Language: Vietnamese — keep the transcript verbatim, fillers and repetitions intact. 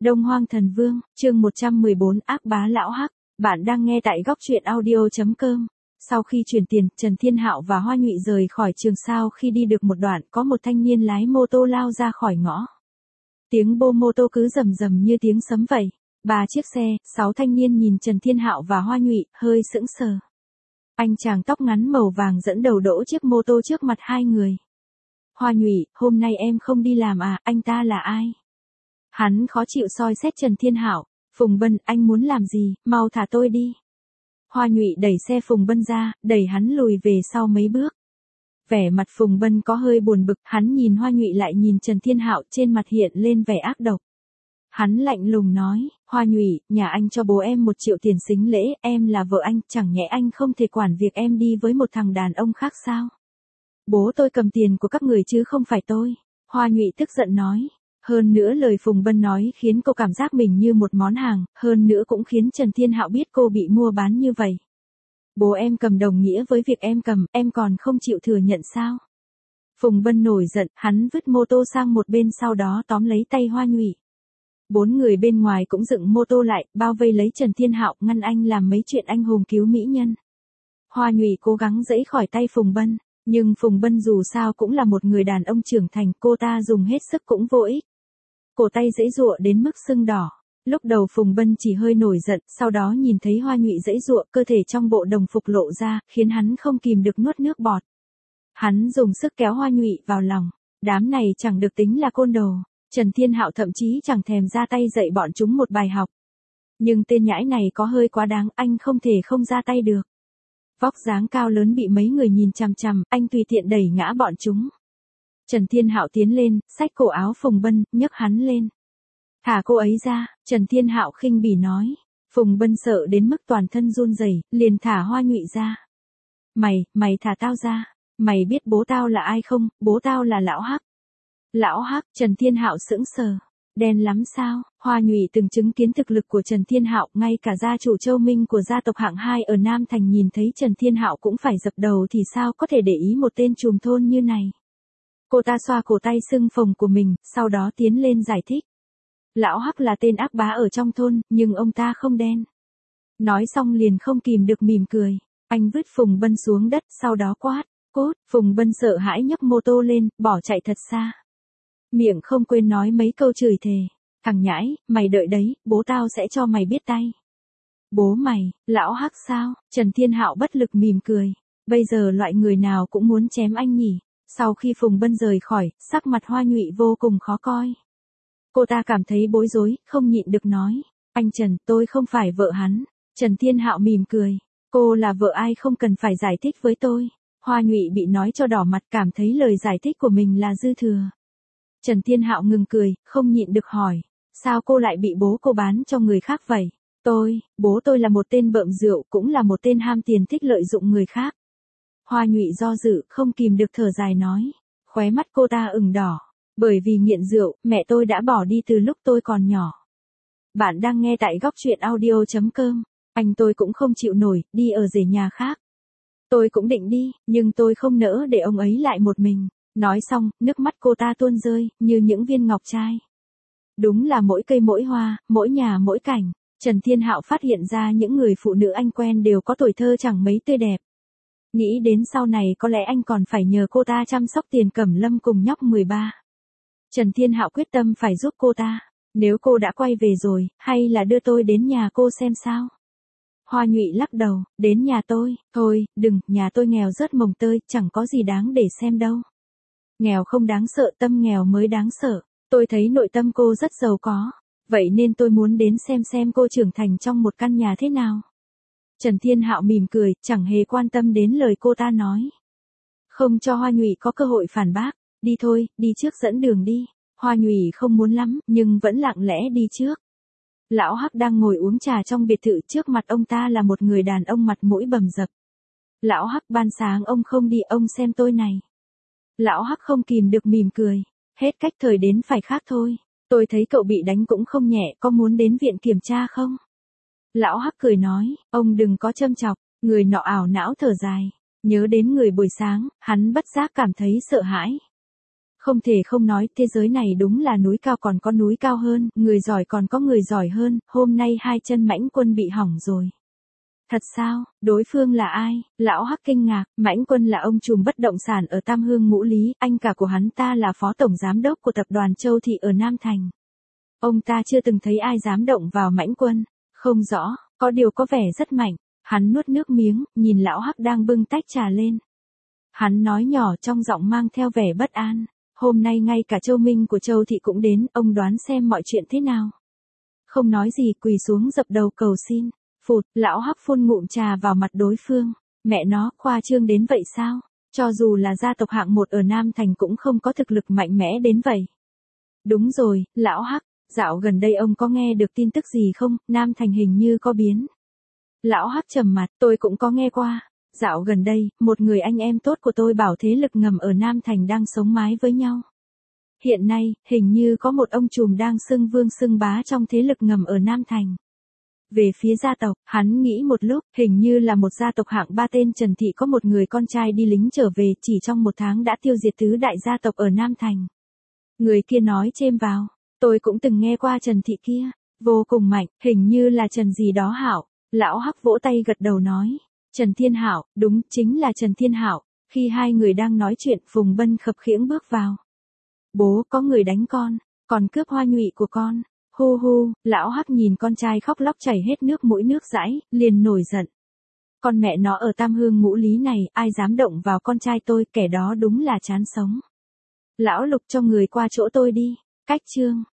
Đông Hoang Thần Vương, chương một trăm mười bốn ác bá lão hắc. Bạn đang nghe tại góc truyện audio chấm com. Sau khi chuyển tiền, Trần Thiên Hạo và Hoa Nhụy rời khỏi trường sao khi đi được một đoạn, có một thanh niên lái mô tô lao ra khỏi ngõ. Tiếng bô mô tô cứ rầm rầm như tiếng sấm vậy. Ba chiếc xe, sáu thanh niên nhìn Trần Thiên Hạo và Hoa Nhụy, hơi sững sờ. Anh chàng tóc ngắn màu vàng dẫn đầu đỗ chiếc mô tô trước mặt hai người. Hoa Nhụy, hôm nay em không đi làm à, anh ta là ai? Hắn khó chịu soi xét Trần Thiên Hạo. Phùng Bân, anh muốn làm gì, mau thả tôi đi. Hoa Nhụy đẩy xe Phùng Bân ra, đẩy hắn lùi về sau mấy bước. Vẻ mặt Phùng Bân có hơi buồn bực, hắn nhìn Hoa Nhụy lại nhìn Trần Thiên Hạo, trên mặt hiện lên vẻ ác độc. Hắn lạnh lùng nói, Hoa Nhụy, nhà anh cho bố em một triệu tiền sính lễ, em là vợ anh, chẳng nhẽ anh không thể quản việc em đi với một thằng đàn ông khác sao? Bố tôi cầm tiền của các người chứ không phải tôi. Hoa Nhụy tức giận nói. Hơn nữa lời Phùng Bân nói khiến cô cảm giác mình như một món hàng, hơn nữa cũng khiến Trần Thiên Hạo biết cô bị mua bán như vậy. Bố em cầm đồng nghĩa với việc em cầm, em còn không chịu thừa nhận sao? Phùng Bân nổi giận, hắn vứt mô tô sang một bên sau đó tóm lấy tay Hoa Nhụy. Bốn người bên ngoài cũng dựng mô tô lại, bao vây lấy Trần Thiên Hạo, ngăn anh làm mấy chuyện anh hùng cứu mỹ nhân. Hoa Nhụy cố gắng giãy khỏi tay Phùng Bân, nhưng Phùng Bân dù sao cũng là một người đàn ông trưởng thành, cô ta dùng hết sức cũng vô ích. Cổ tay giãy giụa đến mức sưng đỏ. Lúc đầu Phùng Bân chỉ hơi nổi giận, sau đó nhìn thấy Hoa Nhụy giãy giụa, cơ thể trong bộ đồng phục lộ ra, khiến hắn không kìm được nuốt nước bọt. Hắn dùng sức kéo Hoa Nhụy vào lòng. Đám này chẳng được tính là côn đồ. Trần Thiên Hạo thậm chí chẳng thèm ra tay dạy bọn chúng một bài học. Nhưng tên nhãi này có hơi quá đáng, anh không thể không ra tay được. Vóc dáng cao lớn bị mấy người nhìn chằm chằm, anh tùy tiện đẩy ngã bọn chúng. Trần Thiên Hạo tiến lên, xách cổ áo Phùng Bân, nhấc hắn lên. Thả cô ấy ra, Trần Thiên Hạo khinh bỉ nói. Phùng Bân sợ đến mức toàn thân run rẩy, liền thả Hoa Nhụy ra. Mày, mày thả tao ra. Mày biết bố tao là ai không, bố tao là Lão Hắc. Lão Hắc, Trần Thiên Hạo sững sờ. Đen lắm sao? Hoa Nhụy từng chứng kiến thực lực của Trần Thiên Hạo, ngay cả gia chủ Châu Minh của gia tộc hạng hai ở Nam Thành nhìn thấy Trần Thiên Hạo cũng phải dập đầu thì sao có thể để ý một tên trùm thôn như này. Cô ta xoa cổ tay sưng phồng của mình, sau đó tiến lên giải thích. Lão Hắc là tên ác bá ở trong thôn, nhưng ông ta không đen. Nói xong liền không kìm được mỉm cười. Anh vứt Phùng Bân xuống đất, sau đó quát, cốt. Phùng Bân sợ hãi nhấc mô tô lên, bỏ chạy thật xa. Miệng không quên nói mấy câu chửi thề. Thằng nhãi, mày đợi đấy, bố tao sẽ cho mày biết tay. Bố mày, Lão Hắc sao? Trần Thiên Hạo bất lực mỉm cười. Bây giờ loại người nào cũng muốn chém anh nhỉ? Sau khi Phùng Bân rời khỏi, sắc mặt Hoa Nhụy vô cùng khó coi. Cô ta cảm thấy bối rối, không nhịn được nói. Anh Trần, tôi không phải vợ hắn. Trần Thiên Hạo mỉm cười. Cô là vợ ai không cần phải giải thích với tôi. Hoa Nhụy bị nói cho đỏ mặt, cảm thấy lời giải thích của mình là dư thừa. Trần Thiên Hạo ngừng cười, không nhịn được hỏi. Sao cô lại bị bố cô bán cho người khác vậy? Tôi, bố tôi là một tên bợm rượu, cũng là một tên ham tiền thích lợi dụng người khác. Hoa Nhụy do dự, không kìm được thở dài nói. Khóe mắt cô ta ửng đỏ. Bởi vì nghiện rượu, mẹ tôi đã bỏ đi từ lúc tôi còn nhỏ. Bạn đang nghe tại góc truyện audio chấm com. Anh tôi cũng không chịu nổi, đi ở rể nhà khác. Tôi cũng định đi, nhưng tôi không nỡ để ông ấy lại một mình. Nói xong, nước mắt cô ta tuôn rơi, như những viên ngọc trai. Đúng là mỗi cây mỗi hoa, mỗi nhà mỗi cảnh. Trần Thiên Hạo phát hiện ra những người phụ nữ anh quen đều có tuổi thơ chẳng mấy tươi đẹp. Nghĩ đến sau này có lẽ anh còn phải nhờ cô ta chăm sóc Tiền Cẩm Lâm cùng nhóc mười ba. Trần Thiên Hạo quyết tâm phải giúp cô ta. Nếu cô đã quay về rồi, hay là đưa tôi đến nhà cô xem sao? Hoa Nhụy lắc đầu, đến nhà tôi, thôi, đừng, nhà tôi nghèo rớt mồng tơi, chẳng có gì đáng để xem đâu. Nghèo không đáng sợ, tâm nghèo mới đáng sợ. Tôi thấy nội tâm cô rất giàu có. Vậy nên tôi muốn đến xem xem cô trưởng thành trong một căn nhà thế nào. Trần Thiên Hạo mỉm cười, chẳng hề quan tâm đến lời cô ta nói. Không cho Hoa Nhụy có cơ hội phản bác. Đi thôi, đi trước dẫn đường đi. Hoa Nhụy không muốn lắm, nhưng vẫn lặng lẽ đi trước. Lão Hắc đang ngồi uống trà trong biệt thự, trước mặt ông ta là một người đàn ông mặt mũi bầm dập. Lão Hắc, ban sáng ông không đi, ông xem tôi này. Lão Hắc không kìm được mỉm cười. Hết cách thời đến phải khác thôi. Tôi thấy cậu bị đánh cũng không nhẹ, có muốn đến viện kiểm tra không? Lão Hắc cười nói, ông đừng có châm chọc. Người nọ ảo não thở dài. Nhớ đến người buổi sáng, hắn bất giác cảm thấy sợ hãi. Không thể không nói, thế giới này đúng là núi cao còn có núi cao hơn, người giỏi còn có người giỏi hơn, hôm nay hai chân Mãnh Quân bị hỏng rồi. Thật sao, đối phương là ai? Lão Hắc kinh ngạc, Mãnh Quân là ông trùm bất động sản ở Tam Hương Ngũ Lý, anh cả của hắn ta là phó tổng giám đốc của tập đoàn Châu Thị ở Nam Thành. Ông ta chưa từng thấy ai dám động vào Mãnh Quân, không rõ, có điều có vẻ rất mạnh. Hắn nuốt nước miếng, nhìn lão Hắc đang bưng tách trà lên. Hắn nói nhỏ trong giọng mang theo vẻ bất an, hôm nay ngay cả Châu Minh của Châu Thị cũng đến, ông đoán xem mọi chuyện thế nào. Không nói gì, quỳ xuống dập đầu cầu xin. Phụt, lão Hắc phun ngụm trà vào mặt đối phương. Mẹ nó, khoa trương đến vậy sao? Cho dù là gia tộc hạng một ở Nam Thành cũng không có thực lực mạnh mẽ đến vậy. Đúng rồi, lão Hắc, dạo gần đây ông có nghe được tin tức gì không? Nam Thành hình như có biến. Lão Hắc trầm mặt, tôi cũng có nghe qua. Dạo gần đây, một người anh em tốt của tôi bảo thế lực ngầm ở Nam Thành đang sống mái với nhau. Hiện nay, hình như có một ông trùm đang xưng vương xưng bá trong thế lực ngầm ở Nam Thành. Về phía gia tộc, hắn nghĩ một lúc, hình như là một gia tộc hạng ba tên Trần Thị có một người con trai đi lính trở về, chỉ trong một tháng đã tiêu diệt tứ đại gia tộc ở Nam Thành. Người kia nói chêm vào, tôi cũng từng nghe qua Trần Thị kia, vô cùng mạnh, hình như là Trần gì đó Hạo. Lão Hắc vỗ tay gật đầu nói, Trần Thiên Hạo, đúng, chính là Trần Thiên Hạo. Khi hai người đang nói chuyện, Phùng Bân khập khiễng bước vào. Bố, có người đánh con, còn cướp hoa nhụy của con. Hu hu, lão Hắc nhìn con trai khóc lóc chảy hết nước mũi nước dãi, liền nổi giận. Con mẹ nó ở Tam Hương Ngũ Lý này, ai dám động vào con trai tôi, kẻ đó đúng là chán sống. Lão Lục cho người qua chỗ tôi đi, cách chương.